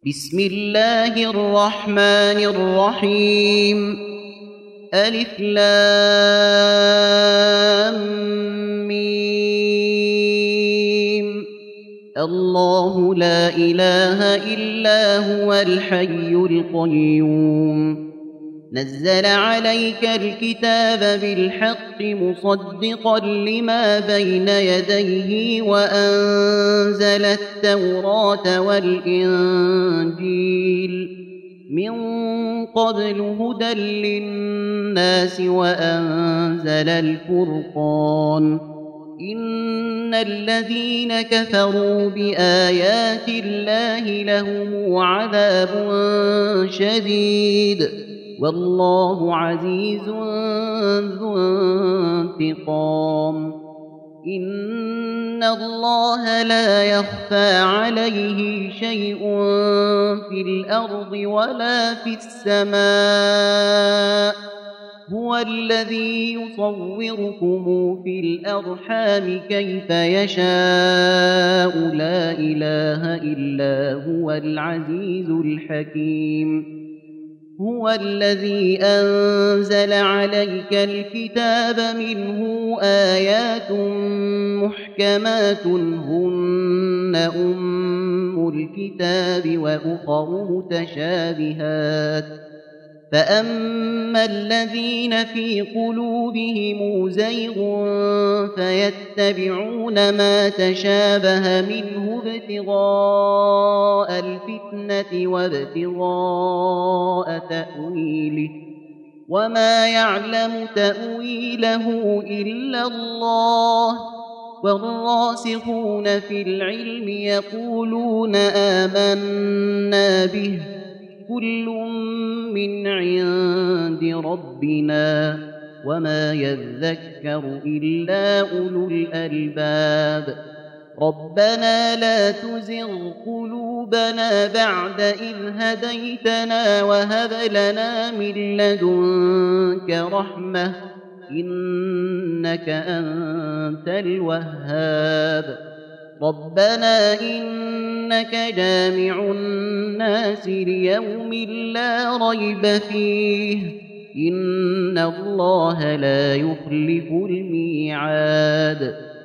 بسم الله الرحمن الرحيم ألف لام ميم الله لا إله إلا هو الحي القيوم نزل عليك الكتاب بالحق مصدقا لما بين يديه وأنزل التوراة والإنجيل من قبل هدى للناس وأنزل الفرقان إن الذين كفروا بآيات الله لهم عذاب شديد والله عزيز ذو انتقام إن الله لا يخفى عليه شيء في الأرض ولا في السماء هو الذي يصوركم في الأرحام كيف يشاء لا إله إلا هو العزيز الحكيم هو الذي أنزل عليك الكتاب منه آيات محكمات هن أم الكتاب وأخر متشابهات فأما الذين في قلوبهم زيغ فيتبعون ما تشابه منه ابتغاء الفتنة وابتغاء تأويله وما يعلم تأويله إلا الله والراسخون في العلم يقولون آمنا به كل من عند ربنا وما يذكر إلا أولو الألباب ربنا لا تزغ قلوبنا بعد إذ هديتنا وهب لنا من لدنك رحمة إنك أنت الوهاب ربنا إنك جامع الناس ليوم لا ريب فيه إن الله لا يخلف الميعاد